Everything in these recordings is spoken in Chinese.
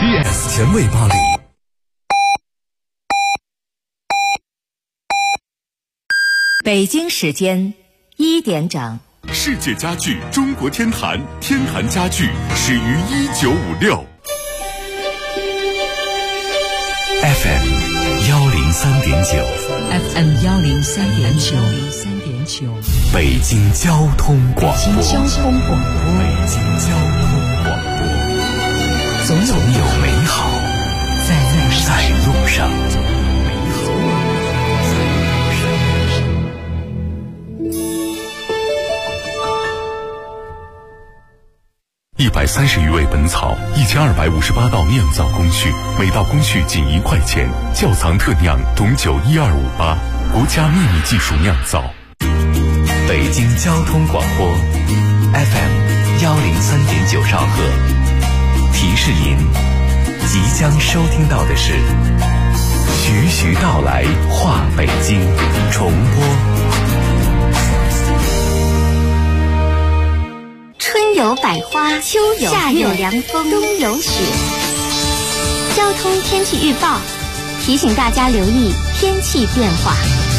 PS 前卫巴黎。 北京时间1点整。 世界家具中国天坛，天坛家具始于1956。 FM 103.9 FM 103.9 北京交通广播。 北京交通广播。 北京交通广播。总有美好在路上。130余味本草，1258道酿造工序，每道工序仅1块钱。窖藏特酿董酒12588，国家秘密技术酿造。北京交通广播 FM 103.9兆赫。提示您，即将收听到的是徐徐道来话北京重播。 春有百花，秋有夏有凉风，冬有雪。交通天气预报提醒大家留意天气变化。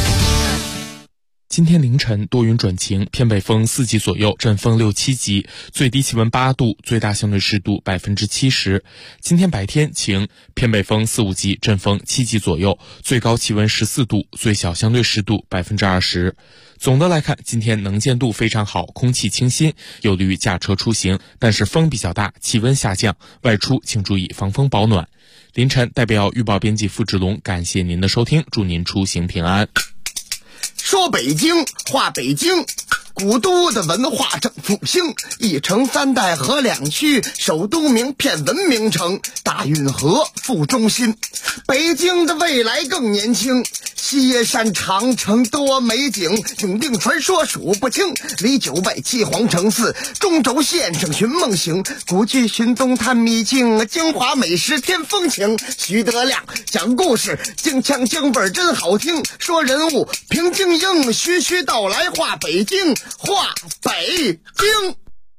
今天凌晨多云转晴，偏北风4级左右，阵风6、7级，最低气温8度，最大相对湿度70%。今天白天晴，偏北风4、5级，阵风7级左右，最高气温14度，最小相对湿度20%。总的来看，今天能见度非常好，空气清新，有利于驾车出行，但是风比较大，气温下降，外出请注意防风保暖。凌晨代表预报编辑付志龙感谢您的收听，祝您出行平安。 说北京话北京，古都的文化正复兴，一城3代合2区，首都名片文明城，大运河副中心。北京的未来更年轻，西山长城多美景，永定传说数不清，离900七皇城寺，中轴线上寻梦行，古剧寻踪探秘境，京华美食添风情。徐德亮讲故事，京腔京味真好听，说人物平京英，徐徐道来话北京，话北京。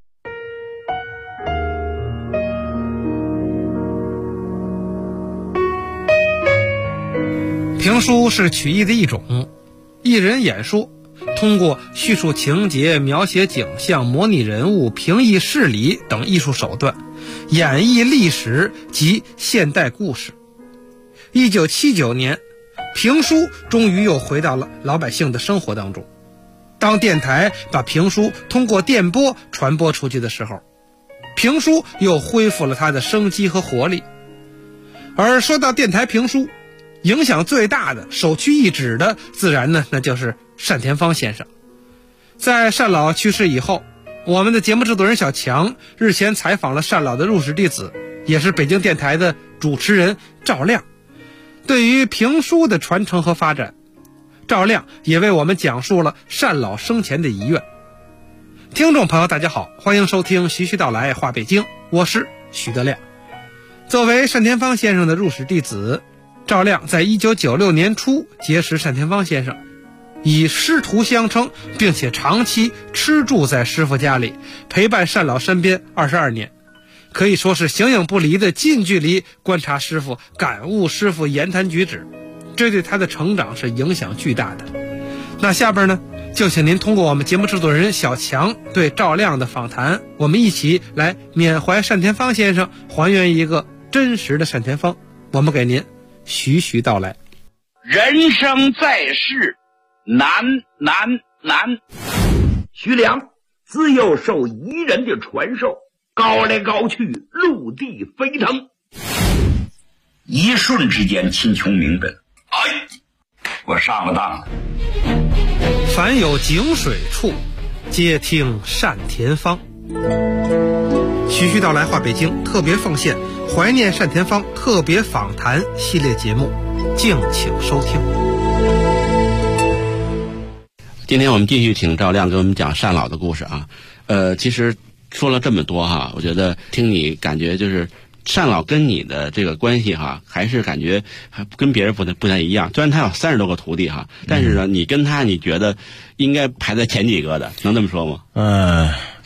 评书是曲艺的一种，艺人演说，通过叙述情节、描写景象、模拟人物、评议事理等艺术手段，演绎历史及现代故事。1979年，评书终于又回到了老百姓的生活当中。当电台把评书通过电波传播出去的时候，评书又恢复了它的生机和活力。而说到电台评书，影响最大的、首屈一指的，自然呢，那就是单田芳先生。在单老去世以后，我们的节目制作人小强日前采访了单老的入室弟子，也是北京电台的主持人赵亮。对于评书的传承和发展，赵亮也为我们讲述了单老生前的遗愿。听众朋友大家好，欢迎收听徐徐道来话北京，我是徐德亮。作为单田芳先生的入室弟子，赵亮在1996年初结识单田芳先生，以师徒相称，并且长期吃住在师傅家里，陪伴单老身边22年，可以说是形影不离的近距离观察师傅，感悟师傅言谈举止，这对他的成长是影响巨大的。那下边呢，就请您通过我们节目制作人小强对赵亮的访谈，我们一起来缅怀单田芳先生，还原一个真实的单田芳。我们给您徐徐道来。 人生在世，难。徐良自幼受彝人的传授，高来高去，陆地飞腾，一瞬之间秦琼明白了，我上了当了。 凡有井水处，皆听单田芳。徐徐道来话北京特别奉献怀念单田芳特别访谈系列节目，敬请收听。 今天我们继续请赵亮给我们讲单老的故事啊。其实说了这么多哈，我觉得听你感觉就是单老跟你的这个关系哈，还是感觉还跟别人不太一样。虽然他有30多个徒弟哈，但是呢，你跟他你觉得应该排在前几个的，能这么说吗？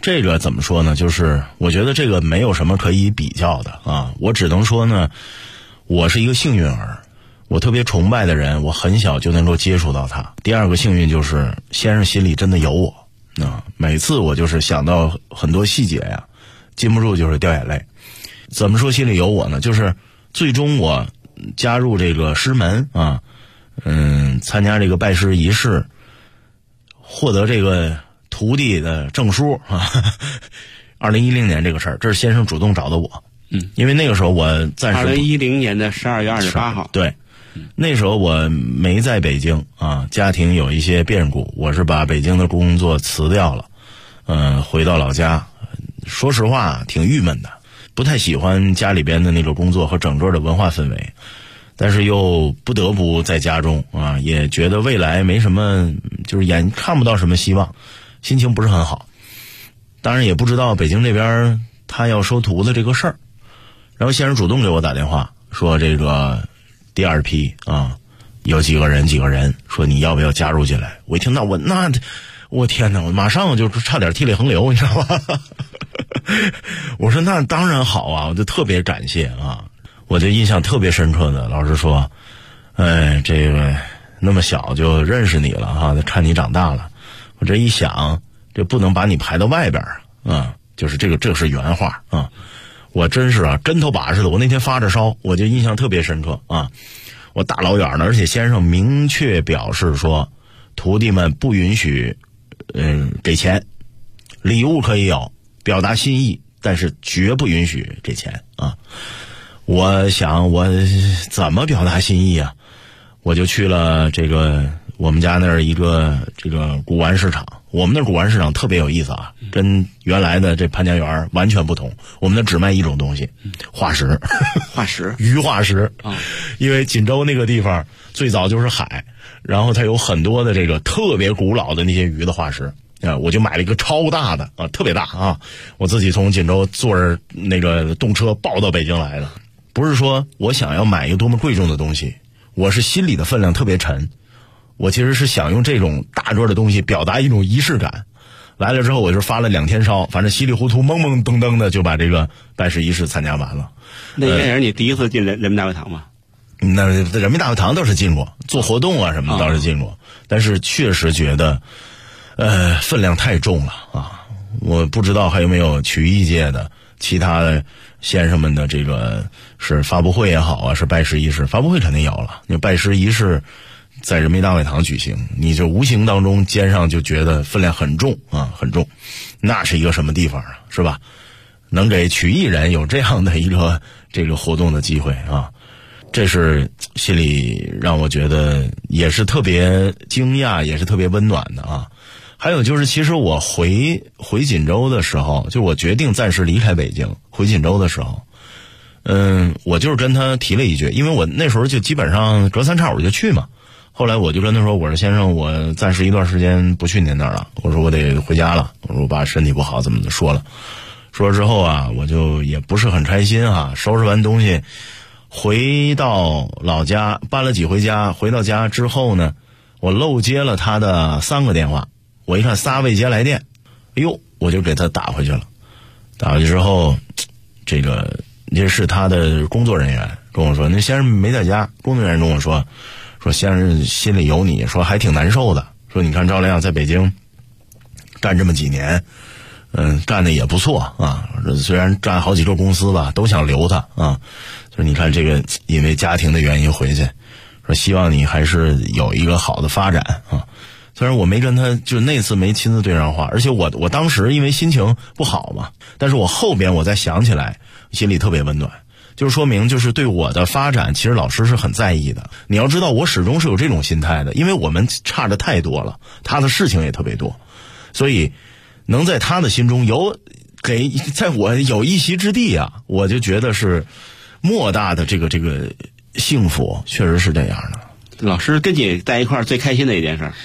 这个怎么说呢？就是我觉得这个没有什么可以比较的啊，我只能说呢，我是一个幸运儿，我特别崇拜的人，我很小就能够接触到他。第二个幸运就是先生心里真的有我啊，每次我就是想到很多细节呀，禁不住就是掉眼泪。怎么说心里有我呢？就是最终我加入这个师门啊，参加这个拜师仪式，获得这个徒弟的证书啊。2010年这个事儿，这是先生主动找的我。因为那个时候我暂时 2010年的12月28号， 对，那时候我没在北京啊，家庭有一些变故，我是把北京的工作辞掉了，回到老家。说实话，挺郁闷的，不太喜欢家里边的那个工作和整个的文化氛围，但是又不得不在家中啊，也觉得未来没什么，就是看不到什么希望，心情不是很好。当然也不知道北京这边他要收徒的这个事儿。然后先生主动给我打电话说，这个第二批啊，有几个人说你要不要加入进来。我一听到我天哪，我马上就差点涕泪横流，你知道吧？我说那当然好啊，我就特别感谢啊。我就印象特别深刻的，老师说，这个那么小就认识你了哈，看你长大了。我这一想，这不能把你排到外边啊，就是这是原话啊。我真是啊，针头把式的。我那天发着烧，我就印象特别深刻啊。我大老远的，而且先生明确表示说，徒弟们不允许，给钱，礼物可以有，表达心意，但是绝不允许给钱啊。我想我怎么表达心意啊？我就去了这个我们家那儿一个这个古玩市场。我们那古玩市场特别有意思啊，跟原来的这潘家园完全不同。我们那只卖一种东西，化石，鱼化石啊。因为锦州那个地方最早就是海，然后它有很多的这个特别古老的那些鱼的化石啊。我就买了一个超大的啊，特别大啊，我自己从锦州坐着那个动车抱到北京来的。不是说我想要买一个多么贵重的东西，我是心里的分量特别沉。我其实是想用这种大个的东西表达一种仪式感。来了之后我就发了2天烧，反正稀里糊涂懵懵登登的就把这个拜师仪式参加完了。 那也是你第一次进人民大会堂吗？ 那人民大会堂倒是进过，做活动啊什么的倒是进过，但是确实觉得分量太重了啊。我不知道还有没有曲艺界的其他的先生们的这个是发布会也好啊，是拜师仪式。发布会肯定有了，你拜师仪式在人民大会堂举行，你就无形当中肩上就觉得分量很重啊，很重。那是一个什么地方啊，是吧？能给曲艺人有这样的一个这个活动的机会啊，这是心里让我觉得也是特别惊讶，也是特别温暖的啊。还有就是，其实我回锦州的时候，就我决定暂时离开北京回锦州的时候，我就是跟他提了一句，因为我那时候就基本上隔3差5就去嘛。后来我就跟他说，我说先生，我暂时一段时间不去您那儿了，我说我得回家了，我说我爸身体不好，怎么说了。说之后啊，我就也不是很开心啊，收拾完东西回到老家，搬了几回家。回到家之后呢，我漏接了他的3个电话，我一看仨未接来电，哎呦，我就给他打回去了。打回去之后，这是他的工作人员跟我说，那先生没在家。工作人员跟我说先生心里有你，说还挺难受的，说你看赵亮在北京干这么几年，干的也不错啊，虽然干好几个公司吧，都想留他啊，就是你看这个因为家庭的原因回去，说希望你还是有一个好的发展啊。虽然我没跟他，就那次没亲自对上话，而且我当时因为心情不好嘛，但是我后边我再想起来，心里特别温暖。就是说明就是对我的发展，其实老师是很在意的。你要知道，我始终是有这种心态的，因为我们差的太多了，他的事情也特别多，所以能在他的心中在我有一席之地啊，我就觉得是莫大的这个幸福，确实是这样的。 老师跟你在一块儿最开心的一件事，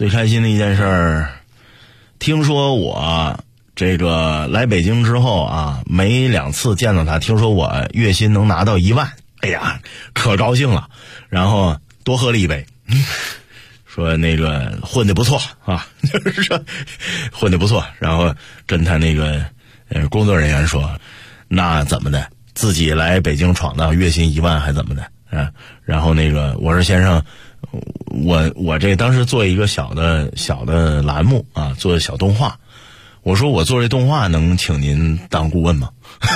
听说我这个来北京之后啊，没2次见到他，听说我月薪能拿到1万，哎呀，可高兴了。然后多喝了一杯， 说那个混得不错啊，就是说混得不错，然后跟他那个工作人员说，那怎么的，自己来北京闯荡，月薪1万还怎么的啊？然后那个我说先生，我这当时做一个小的栏目啊，做小动画，我说我做这动画能请您当顾问吗？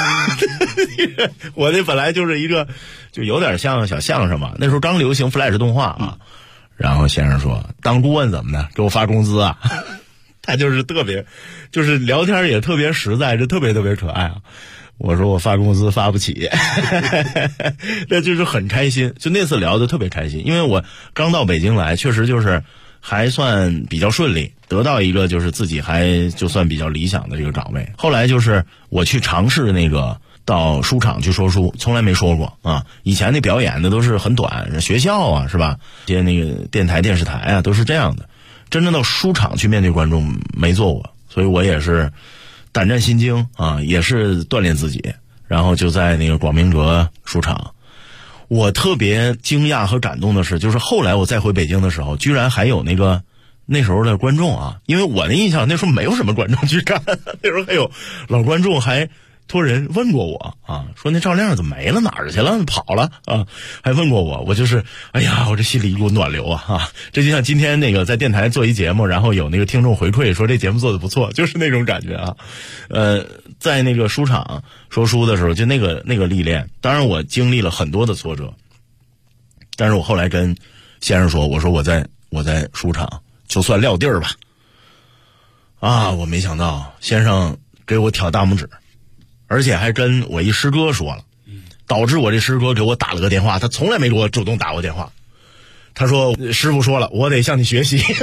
我这本来就是一个就有点像小相声嘛，那时候刚流行 Flash 动画啊。然后先生说当顾问怎么的，给我发工资啊。他就是特别就是聊天也特别实在，就特别可爱啊。我说我发工资发不起。那就是很开心，就那次聊得特别开心，因为我刚到北京来，确实就是还算比较顺利，得到一个就是自己还就算比较理想的这个岗位。后来就是我去尝试那个到书场去说书，从来没说过啊。以前那表演的都是很短，学校啊是吧，些那个电台电视台啊都是这样的，真正到书场去面对观众没做过，所以我也是胆战心惊啊，也是锻炼自己。然后就在那个广明阁书场，我特别惊讶和感动的是，就是后来我再回北京的时候，居然还有那时候的观众啊，因为我的印象那时候没有什么观众去看，那时候还有老观众还托人问过我啊，说那赵亮怎么没了，哪儿去了，跑了啊，还问过我。我就是哎呀，我这心里一股暖流啊。这就像今天那个在电台做一节目，然后有那个听众回馈说这节目做得不错，就是那种感觉啊。在那个书场说书的时候，就那个历练，当然我经历了很多的挫折，但是我后来跟先生说，我说我在书场就算撂地儿吧。啊，我没想到先生给我挑大拇指，而且还跟我一师哥说了，导致我这师哥给我打了个电话，他从来没给我主动打过电话。他说师傅说了，我得向你学习。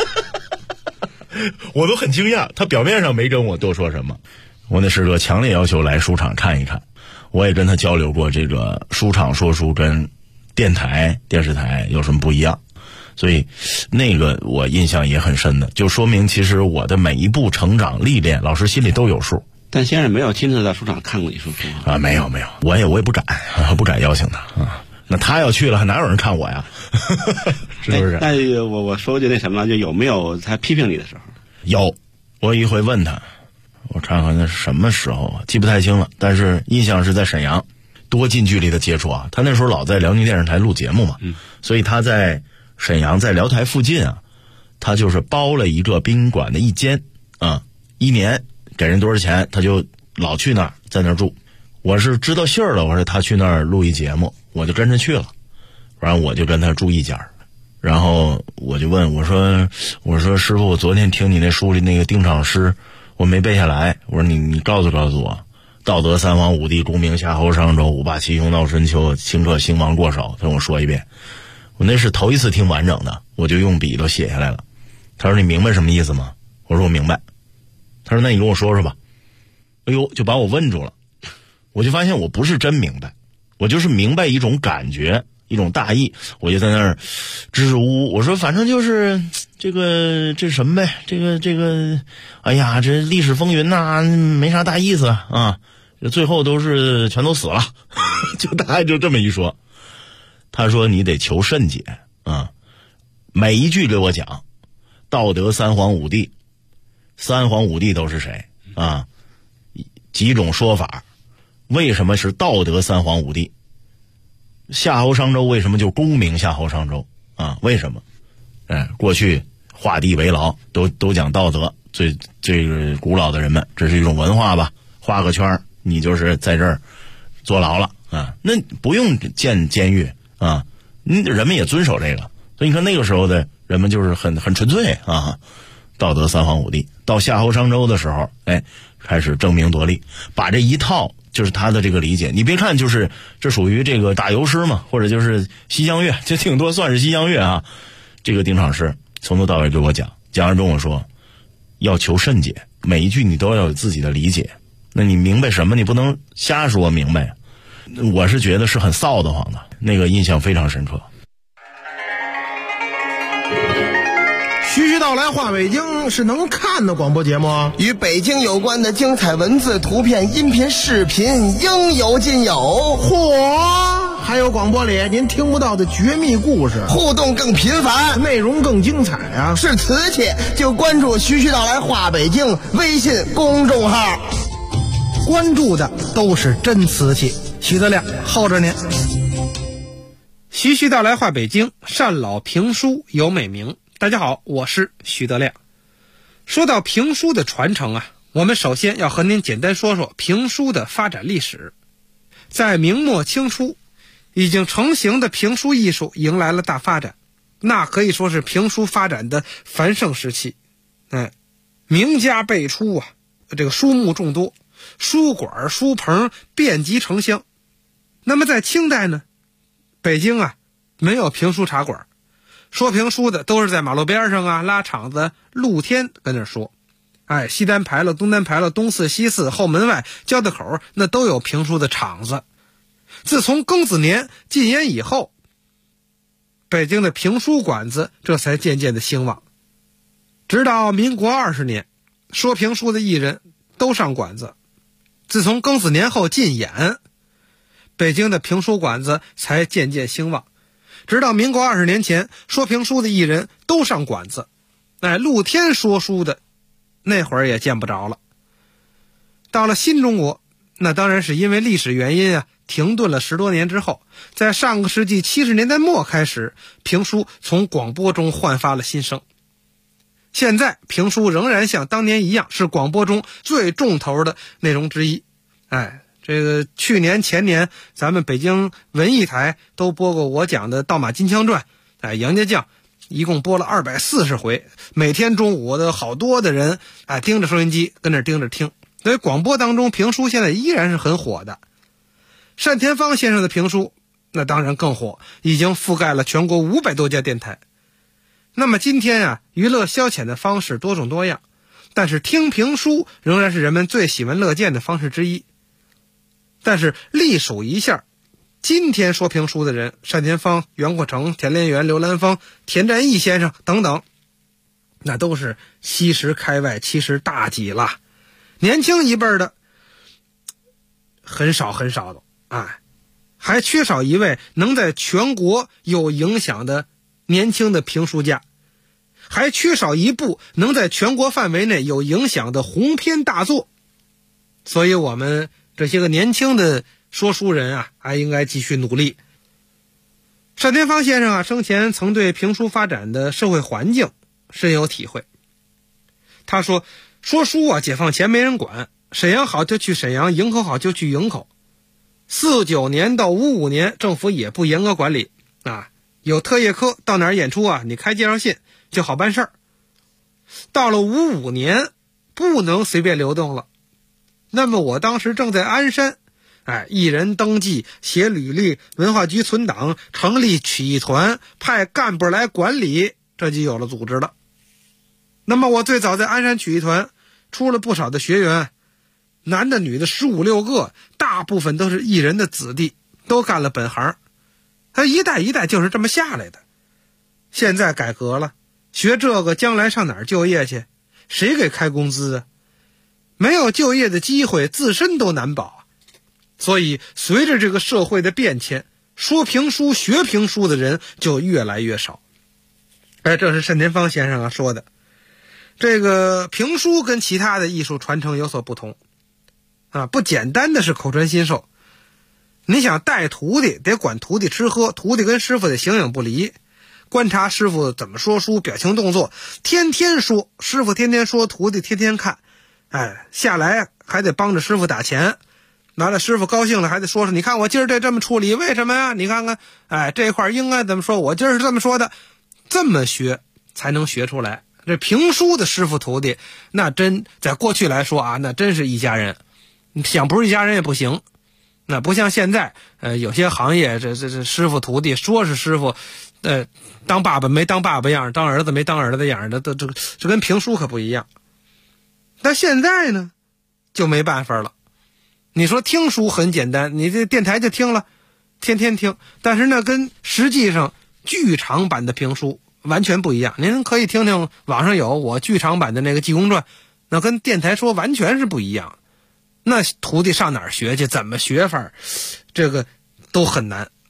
我都很惊讶，他表面上没跟我多说什么。我那师哥强烈要求来书场看一看，我也跟他交流过这个书场说书跟电台电视台有什么不一样，所以那个我印象也很深的，就说明其实我的每一步成长历练，老师心里都有数。 但先生没有亲自到书场看过你说书啊？没有，我也不敢，不敢邀请他啊。那他要去了，还哪有人看我呀？是不是？ 那我说句那什么，就有没有他批评你的时候？ 有，我一回问他，我看看那是什么时候啊，记不太清了，但是印象是在沈阳，多近距离的接触啊。他那时候老在辽宁电视台录节目嘛，所以他在沈阳在辽台附近啊，他就是包了一个宾馆的一间啊，1年给人多少钱，他就老去那儿，在那儿住。我是知道信儿了，我说他去那儿录一节目，我就跟着去了，然后我就跟他住一家。然后我就问我说师傅，我昨天听你那书里那个定场诗我没背下来，我说你告诉我，道德三皇五帝，功名夏侯商周，五霸七雄闹春秋，顷刻兴亡过手，他跟我说一遍。我那是头一次听完整的，我就用笔都写下来了。他说你明白什么意思吗？我说我明白。他说那你跟我说说吧。哎呦，就把我问住了。我就发现我不是真明白，我就是明白一种感觉，一种大意。我就在那儿支支吾吾，我说反正就是这什么呗，这个哎呀，这历史风云呐，没啥大意思啊，最后全都死了。就大概就这么一说。他说你得求甚解啊，每一句给我讲道德三皇五帝，三皇五帝都是谁啊？几种说法，为什么是道德三皇五帝？夏侯商周为什么就功名夏侯商周啊？为什么？过去画地为牢都讲道德，最古老的人们，这是一种文化吧？画个圈你就是在这儿坐牢了啊，那不用建监狱啊，人们也遵守这个，所以你看那个时候的人们就是很纯粹啊。道德三皇五帝到夏侯商周的时候，开始争名夺利，把这一套就是他的这个理解。你别看就是这属于这个打油诗嘛，或者就是西厢乐，就挺多算是西厢乐啊。这个定场诗从头到尾给我讲完跟我说，要求甚解，每一句你都要有自己的理解。那你明白什么？你不能瞎说明白。我是觉得是很臊得慌的，那个印象非常深刻。 徐徐道来话北京是能看的广播节目， 与北京有关的精彩文字、图片、音频、视频应有尽有。 嚯，还还有广播里您听不到的绝密故事， 互动更频繁， 内容更精彩啊！ 是瓷器就关注徐徐道来话北京微信公众号， 关注的都是真瓷器。徐德亮候着您。徐徐道来话北京，单老评书有美名。大家好，我是徐德亮。说到评书的传承啊，我们首先要和您简单说说评书的发展历史。在明末清初，已经成型的评书艺术迎来了大发展，那可以说是评书发展的繁盛时期。名家辈出啊，这个书目众多，书馆书棚遍及城乡。那么在清代呢，北京啊没有评书茶馆，说评书的都是在马路边上啊拉场子露天跟那说。西单牌楼、东单牌楼、东四西四、后门外、交道口，那都有评书的场子。自从庚子年禁烟以后，北京的评书馆子这才渐渐的兴旺。直到民国20年，说评书的艺人都上馆子。自从庚子年后禁演，北京的评书馆子才渐渐兴旺。直到民国20年前，说评书的艺人都上馆子，露天说书的那会儿也见不着了。到了新中国，那当然是因为历史原因啊，停顿了10多年之后，在上个世纪70年代末开始，评书从广播中焕发了新生。现在评书仍然像当年一样，是广播中最重头的内容之一。这个去年前年咱们北京文艺台都播过我讲的《盗马金枪传》，杨家将一共播了240回，每天中午的好多的人盯着收音机跟那盯着听。所以广播当中评书现在依然是很火的。单田芳先生的评书那当然更火，已经覆盖了全国500多家电台。那么今天啊，娱乐消遣的方式多种多样，但是听评书仍然是人们最喜闻乐见的方式之一。但是历数一下，今天说评书的人，单田芳、袁阔成、田连元、刘兰芳、田占义先生等等，那都是70开外70大几了。年轻一辈的很少很少的，还缺少一位能在全国有影响的年轻的评书家，还缺少一部能在全国范围内有影响的鸿篇大作。所以我们这些个年轻的说书人啊，还应该继续努力。单田芳先生啊，生前曾对评书发展的社会环境深有体会。他说，说书啊，解放前没人管，沈阳好就去沈阳，营口好就去营口。49年到55年，政府也不严格管理有特业科到哪儿演出啊，你开介绍信就好办事儿。到了55年，不能随便流动了。那么我当时正在鞍山，艺人登记、写履历，文化局存档，成立曲艺团，派干部来管理，这就有了组织了。那么我最早在鞍山曲艺团出了不少的学员，男的女的15、16个，大部分都是艺人的子弟，都干了本行。他一代一代就是这么下来的。现在改革了，学这个将来上哪儿就业去？谁给开工资啊？没有就业的机会，自身都难保。所以随着这个社会的变迁，说评书学评书的人就越来越少。这是单田芳先生说的。这个评书跟其他的艺术传承有所不同不简单的是口传心授。你想带徒弟，得管徒弟吃喝，徒弟跟师傅得形影不离，观察师傅怎么说书，表情动作，天天说，师傅天天说，徒弟天天看。下来还得帮着师傅打钱，完了师傅高兴了还得说你看我今儿这么处理，为什么呀？你看看这块应该怎么说，我今儿是这么说的。这么学才能学出来。这评书的师傅徒弟，那真在过去来说那真是一家人，想不是一家人也不行。那不像现在有些行业这师傅徒弟说是师傅当爸爸没当爸爸样，当儿子没当儿子样的，这跟评书可不一样。但现在呢就没办法了。你说听书很简单，你这电台就听了，天天听，但是呢跟实际上剧场版的评书完全不一样。您可以听听网上有我剧场版的那个《济公传》，那跟电台说完全是不一样。那徒弟上哪儿学去，怎么学法，这个都很难。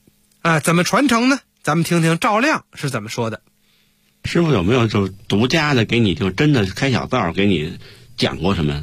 怎么传承呢？咱们听听赵亮是怎么说的。 师傅有没有就独家的给你就真的开小灶给你讲过什么？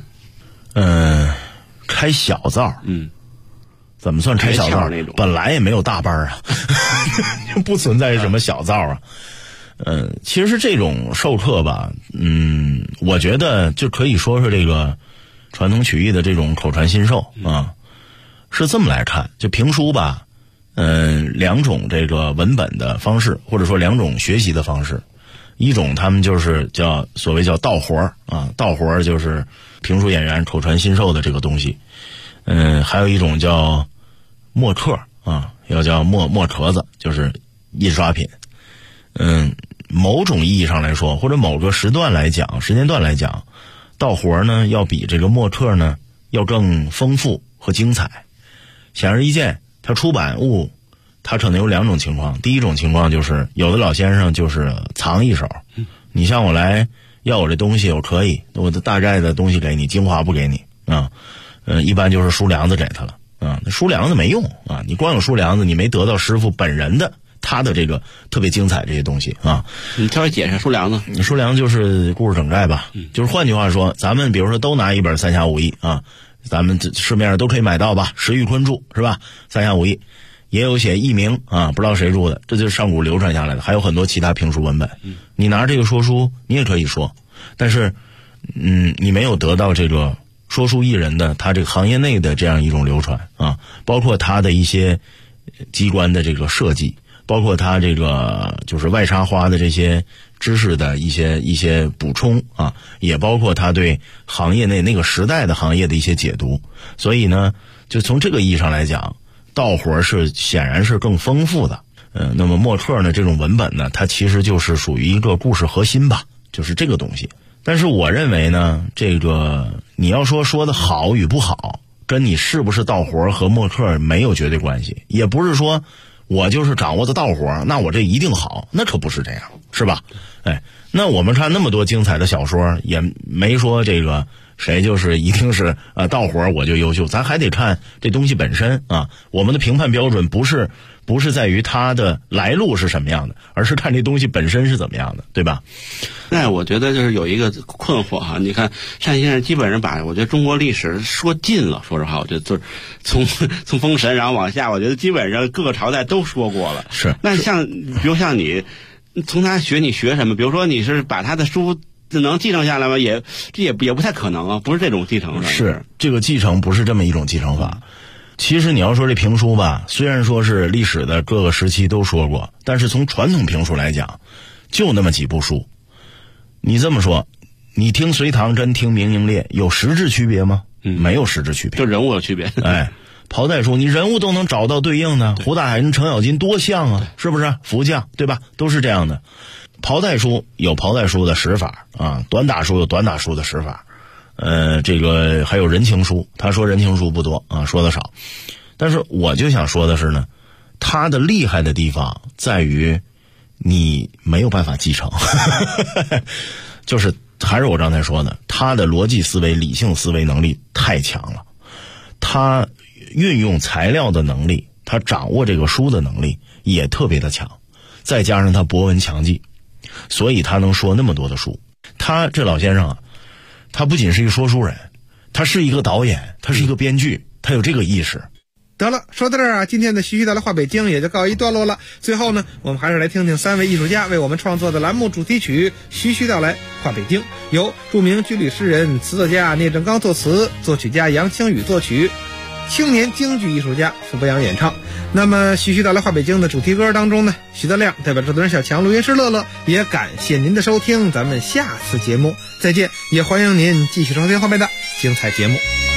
开小灶，怎么算开小灶那种？本来也没有大班啊，不存在什么小灶啊。其实是这种授课吧，我觉得就可以说是这个传统曲艺的这种口传心授啊，是这么来看。就评书吧，两种这个文本的方式，或者说两种学习的方式。一种他们就是所谓叫道活啊，道活就是评书演员口传心授的这个东西。还有一种叫墨刻啊，要叫墨壳子，就是印刷品。某种意义上来说，或者某个时间段来讲，道活呢要比这个墨刻呢要更丰富和精彩。显而易见，它出版物它可能有两种情况。第一种情况就是有的老先生就是藏一手，你像我来要我这东西，我可以，我的大概的东西给你，精华不给你啊。一般就是书梁子给他了啊，书梁子没用啊，你光有书梁子，你没得到师傅本人的他的这个特别精彩这些东西啊。 你稍微解释书梁子。 书梁就是故事整概吧，就是换句话说，咱们比如说都拿一本《三侠五义》啊，咱们市面上都可以买到吧，石玉坤著是吧？《三侠五义》也有写佚名啊，不知道谁著的，这就是上古流传下来的，还有很多其他评书文本。你拿这个说书，你也可以说，但是你没有得到这个说书艺人的他这个行业内的这样一种流传啊，包括他的一些机关的这个设计，包括他这个就是外插花的这些知识的一些补充啊，也包括他对行业内那个时代的行业的一些解读。所以呢，就从这个意义上来讲，道活显然是更丰富的。那么墨刻呢，这种文本呢，它其实就是属于一个故事核心吧，就是这个东西。但是我认为呢，这个你要说的好与不好，跟你是不是道活和墨刻没有绝对关系，也不是说我就是掌握的道活，那我这一定好，那可不是这样，是吧？那我们看那么多精彩的小说，也没说这个谁就是一定是道活我就优秀，咱还得看这东西本身啊。我们的评判标准不是在于它的来路是什么样的，而是看这东西本身是怎么样的，对吧？ 那我觉得就是有一个困惑哈，你看单先生基本上把我觉得中国历史说尽了，说实话，我觉得就是从封神然后往下，我觉得基本上各个朝代都说过了。 是。 那比如像你从他学，你学什么？比如说你是把他的书能继承下来吗？这也不太可能啊，不是这种继承。 是这个继承不是这么一种继承法。其实你要说这评书吧，虽然说是历史的各个时期都说过，但是从传统评书来讲，就那么几部书。你这么说，你听隋唐跟听明英烈有实质区别吗？没有实质区别， 就人物有区别。 袍带书你人物都能找到对应的，胡大海跟程咬金多像啊，是不是？福将对吧？都是这样的。袍带书有袍带书的使法啊，短打书有短打书的使法。这个还有人情书，他说人情书不多啊，说的少。但是我就想说的是呢，他的厉害的地方在于你没有办法继承，就是还是我刚才说的，他的逻辑思维、理性思维能力太强了，他运用材料的能力，他掌握这个书的能力也特别的强，再加上他博闻强记，所以他能说那么多的书。他这老先生啊，他不仅是一个说书人，他是一个导演，他是一个编剧，他有这个意识。 得了，说到这儿啊，今天的徐徐道来话北京也就告一段落了。最后呢，我们还是来听听3位艺术家为我们创作的栏目主题曲《徐徐道来话北京》，由著名居里诗人、词作家聂政刚作词，作曲家杨清宇作曲，青年京剧艺术家傅博洋演唱。那么徐徐道来话北京的主题歌当中呢，徐德亮代表制作人小强、录音师乐乐，也感谢您的收听，咱们下次节目再见，也欢迎您继续收听后面的精彩节目。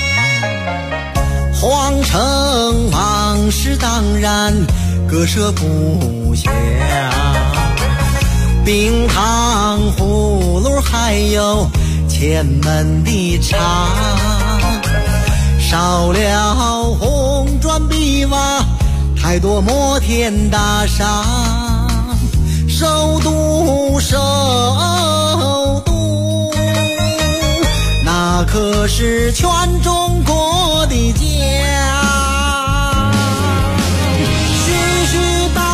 皇城往事当然割舍不下，冰糖葫芦还有前门的茶，少了红砖碧瓦，太多摩天大厦，首都那可是全中国的家。徐徐道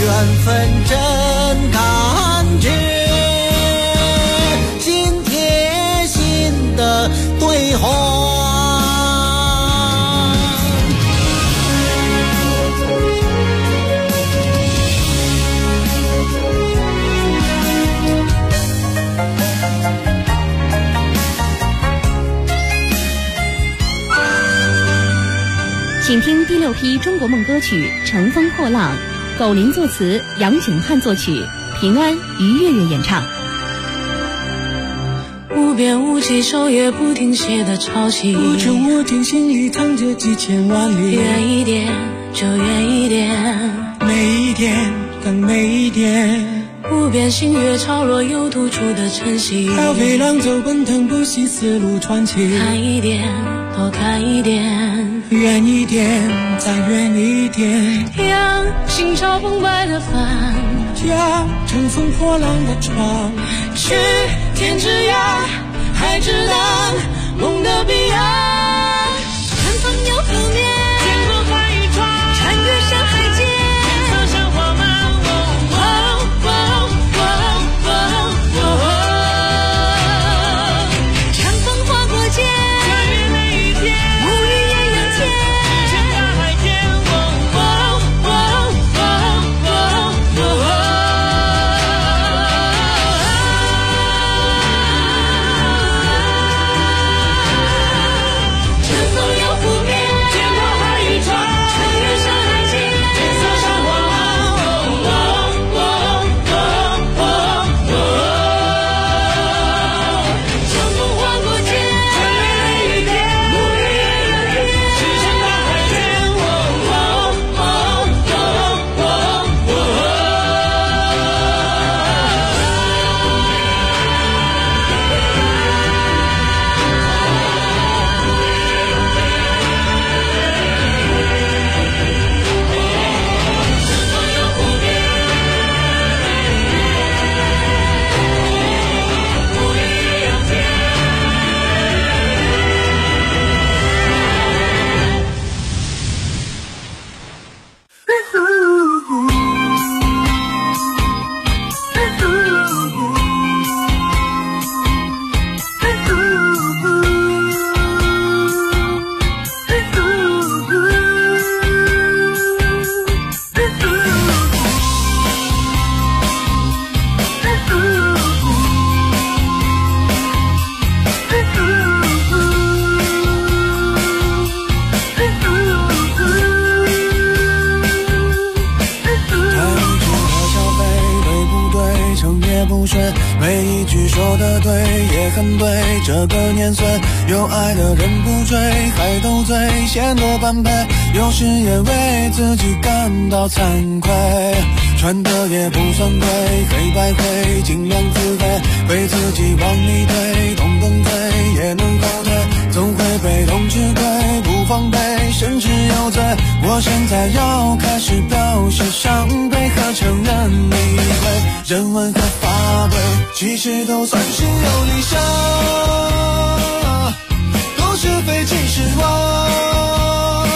缘分真感觉，心贴心的对话。 请听第6批中国梦歌曲《乘风破浪》，苟林作词，杨景汉作曲，平安、于月月演唱。 无边无际，手也不停歇的潮起，无穷无尽，心里藏着几千万里。远一点就远一点，美一点更美一点。无边星月潮落，有突出的晨曦。海飞浪走，奔腾不息，丝路传奇。看一点，多看一点，远一点，再远一点。让心潮澎湃的帆，将乘风破浪的船，去天之涯，海之南，梦的彼岸。看风又覆面，见过海与船，穿越山海间，天色像花满。长风划过肩，穿越每一天，无语艳阳前，只见大海间。乘风又覆面，见过海与船，穿越山海间，天色像花满。 每一句说的对也很对，这个年岁有爱的人不追，还斗嘴显得般配，有时也为自己感到惭愧，穿的也不算贵，黑白灰尽量自卑，被自己往里推，动动嘴也能后退，总会被动吃亏，不防备甚至有罪，我现在要开始表示伤悲和承认理会，人文和法规其实都算是有理想，都是非其实我